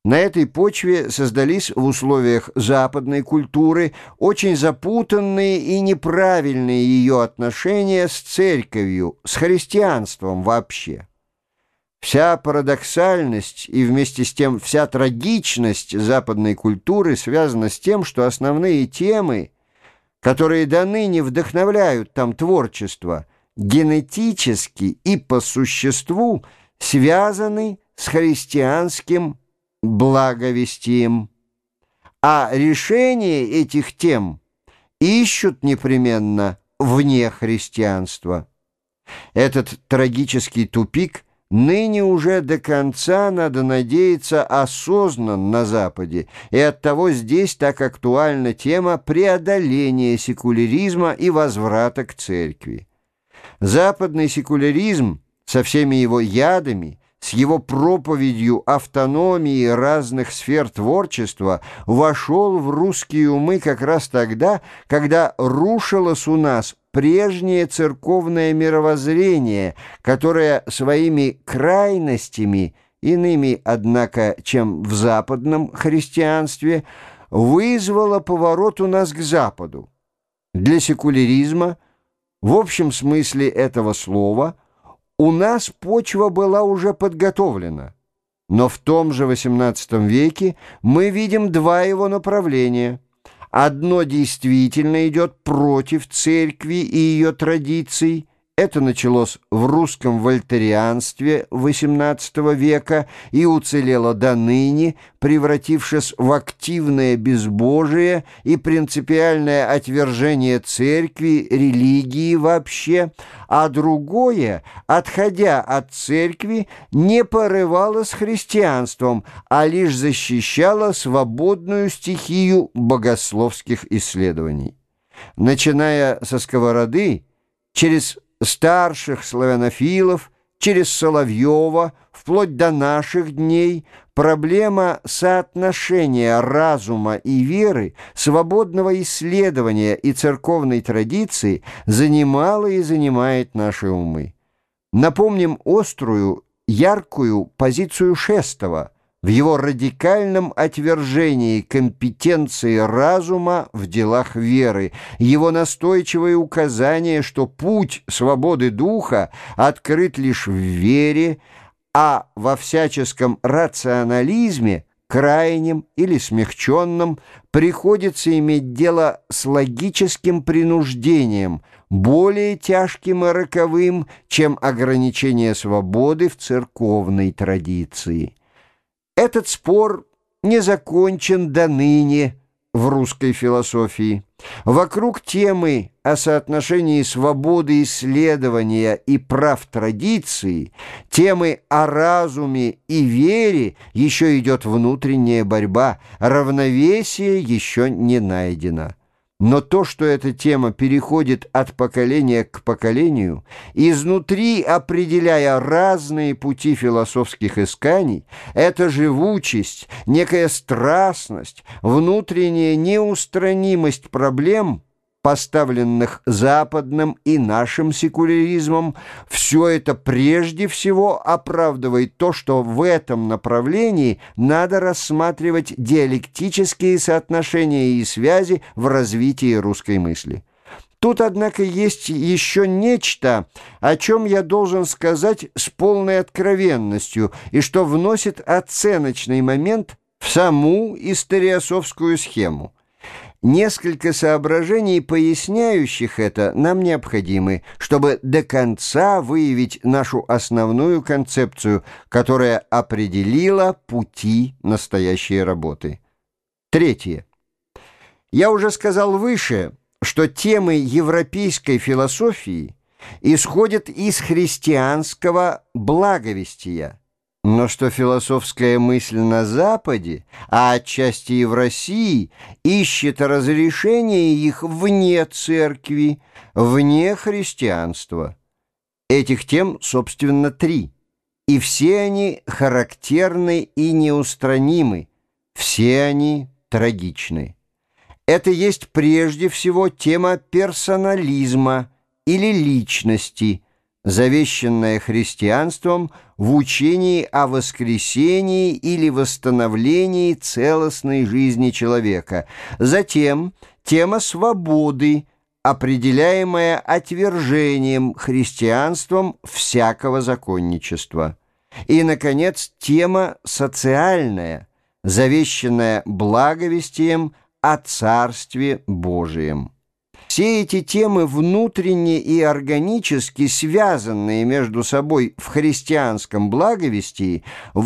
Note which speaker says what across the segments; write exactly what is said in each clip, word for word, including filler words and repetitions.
Speaker 1: На этой почве создались в условиях западной культуры очень запутанные и неправильные ее отношения с церковью, с христианством вообще. Вся парадоксальность и вместе с тем вся трагичность западной культуры связана с тем, что основные темы, которые до ныне вдохновляют там творчество, генетически и по существу связаны с христианским благовестием. А решение этих тем ищут непременно вне христианства. Этот трагический тупик ныне уже до конца, надо надеяться, осознан на Западе, и оттого здесь так актуальна тема преодоления секуляризма и возврата к церкви. Западный секуляризм со всеми его ядами, с его проповедью автономии разных сфер творчества вошел в русские умы как раз тогда, когда рушилось у нас прежнее церковное мировоззрение, которое своими крайностями, иными, однако, чем в западном христианстве, вызвало поворот у нас к Западу. Для секуляризма, в общем смысле этого слова, у нас почва была уже подготовлена, но в том же восемнадцатом веке мы видим два его направления. Одно действительно идет против церкви и ее традиций. Это началось в русском вольтерианстве восемнадцатого века и уцелело до ныне, превратившись в активное безбожие и принципиальное отвержение церкви, религии вообще, а другое, отходя от церкви, не порывало с христианством, а лишь защищало свободную стихию богословских исследований. Начиная со Сковороды, через старших славянофилов, через Соловьева, вплоть до наших дней, проблема соотношения разума и веры, свободного исследования и церковной традиции занимала и занимает наши умы. Напомним острую, яркую позицию Шестова в его радикальном отвержении компетенции разума в делах веры, его настойчивое указание, что путь свободы духа открыт лишь в вере, а во всяческом рационализме, крайнем или смягченном, приходится иметь дело с логическим принуждением, более тяжким и роковым, чем ограничение свободы в церковной традиции. Этот спор не закончен до ныне в русской философии. Вокруг темы о соотношении свободы исследования и прав традиции, темы о разуме и вере еще идет внутренняя борьба, равновесие еще не найдено. Но то, что эта тема переходит от поколения к поколению, изнутри определяя разные пути философских исканий, это живучесть, некая страстность, внутренняя неустранимость проблем, поставленных западным и нашим секуляризмом, все это прежде всего оправдывает то, что в этом направлении надо рассматривать диалектические соотношения и связи в развитии русской мысли. Тут, однако, есть еще нечто, о чем я должен сказать с полной откровенностью, и что вносит оценочный момент в саму историософскую схему. Несколько соображений, поясняющих это, нам необходимы, чтобы до конца выявить нашу основную концепцию, которая определила пути настоящей работы. Третье. Я уже сказал выше, что темы европейской философии исходят из христианского благовестия, но что философская мысль на Западе, а отчасти и в России, ищет разрешение их вне церкви, вне христианства. Этих тем, собственно, три, и все они характерны и неустранимы, все они трагичны. Это есть прежде всего тема персонализма или личности, завещанное христианством в учении о воскресении или восстановлении целостной жизни человека. Затем тема свободы, определяемая отвержением христианством всякого законничества. И, наконец, тема социальная, завещанная благовестием о Царстве Божием. Все эти темы, внутренне и органически связанные между собой в христианском благовестии,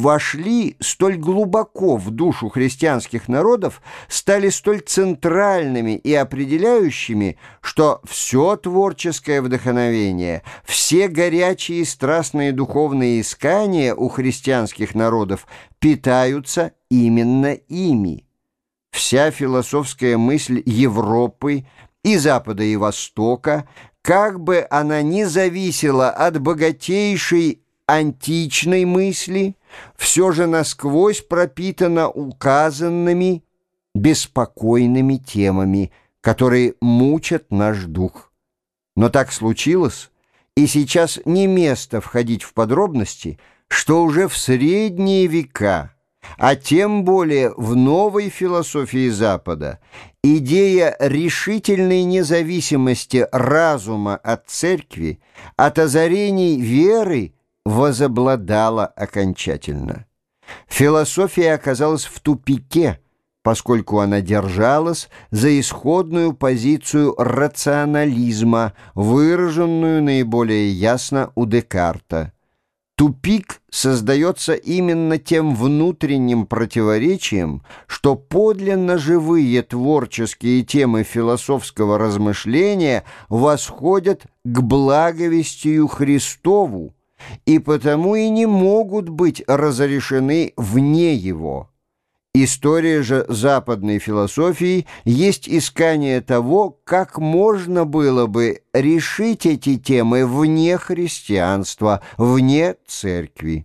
Speaker 1: вошли столь глубоко в душу христианских народов, стали столь центральными и определяющими, что все творческое вдохновение, все горячие и страстные духовные искания у христианских народов питаются именно ими. Вся философская мысль Европы и Запада, и Востока, как бы она ни зависела от богатейшей античной мысли, все же насквозь пропитана указанными беспокойными темами, которые мучат наш дух. Но так случилось, и сейчас не место входить в подробности, что уже в средние века, а тем более в новой философии Запада, идея решительной независимости разума от церкви, от озарений веры возобладала окончательно. Философия оказалась в тупике, поскольку она держалась за исходную позицию рационализма, выраженную наиболее ясно у Декарта. Тупик создается именно тем внутренним противоречием, что подлинно живые творческие темы философского размышления восходят к благовестию Христову, и потому и не могут быть разрешены вне его. История же западной философии есть искание того, как можно было бы решить эти темы вне христианства, вне церкви.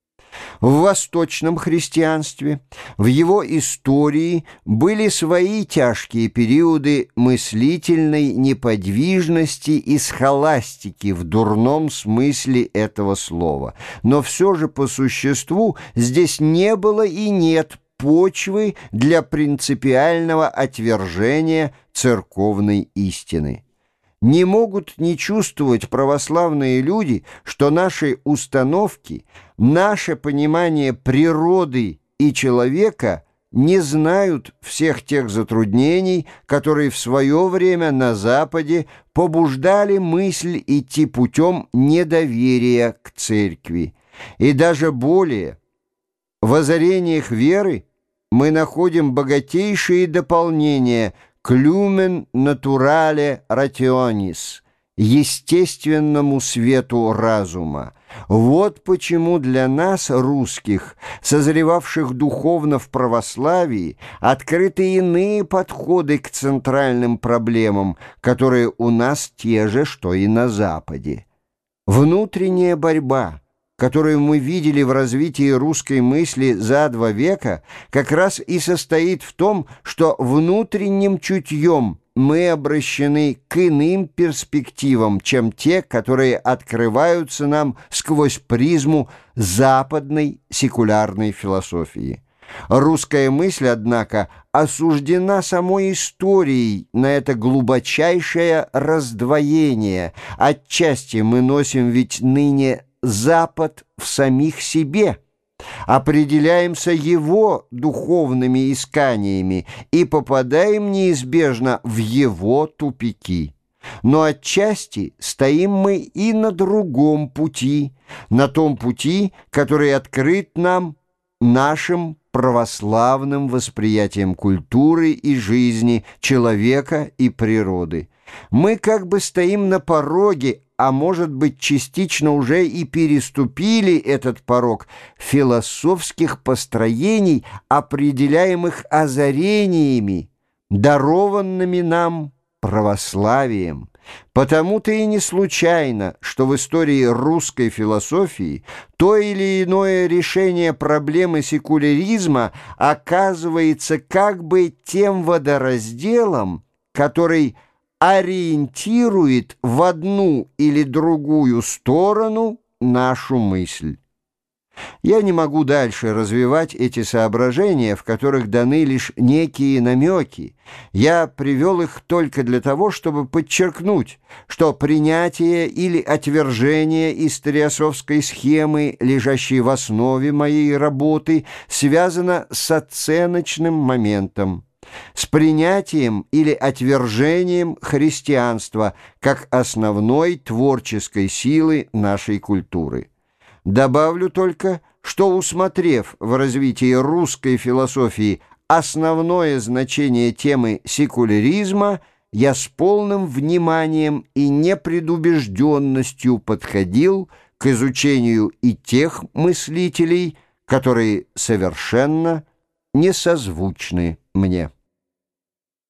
Speaker 1: В восточном христианстве, в его истории были свои тяжкие периоды мыслительной неподвижности и схоластики в дурном смысле этого слова. Но все же по существу здесь не было и нет почвы для принципиального отвержения церковной истины. Не могут не чувствовать православные люди, что наши установки, наше понимание природы и человека не знают всех тех затруднений, которые в свое время на Западе побуждали мысль идти путем недоверия к церкви. И даже более – в озарениях веры мы находим богатейшие дополнения к «люмен натурале рационис» — естественному свету разума. Вот почему для нас, русских, созревавших духовно в православии, открыты иные подходы к центральным проблемам, которые у нас те же, что и на Западе. Внутренняя борьба, которую мы видели в развитии русской мысли за два века, как раз и состоит в том, что внутренним чутьем мы обращены к иным перспективам, чем те, которые открываются нам сквозь призму западной секулярной философии. Русская мысль, однако, осуждена самой историей на это глубочайшее раздвоение. Отчасти мы носим ведь ныне Запад в самих себе, определяемся его духовными исканиями и попадаем неизбежно в его тупики. Но отчасти стоим мы и на другом пути, на том пути, который открыт нам нашим православным восприятием культуры и жизни, человека и природы. Мы как бы стоим на пороге, а может быть, частично уже и переступили этот порог философских построений, определяемых озарениями, дарованными нам православием. Потому-то и не случайно, что в истории русской философии то или иное решение проблемы секуляризма оказывается как бы тем водоразделом, который ориентирует в одну или другую сторону нашу мысль. Я не могу дальше развивать эти соображения, в которых даны лишь некие намеки. Я привел их только для того, чтобы подчеркнуть, что принятие или отвержение историосовской схемы, лежащей в основе моей работы, связано с оценочным моментом, с принятием или отвержением христианства как основной творческой силы нашей культуры. Добавлю только, что, усмотрев в развитии русской философии основное значение темы секуляризма, я с полным вниманием и непредубежденностью подходил к изучению и тех мыслителей, которые совершенно не созвучны мне.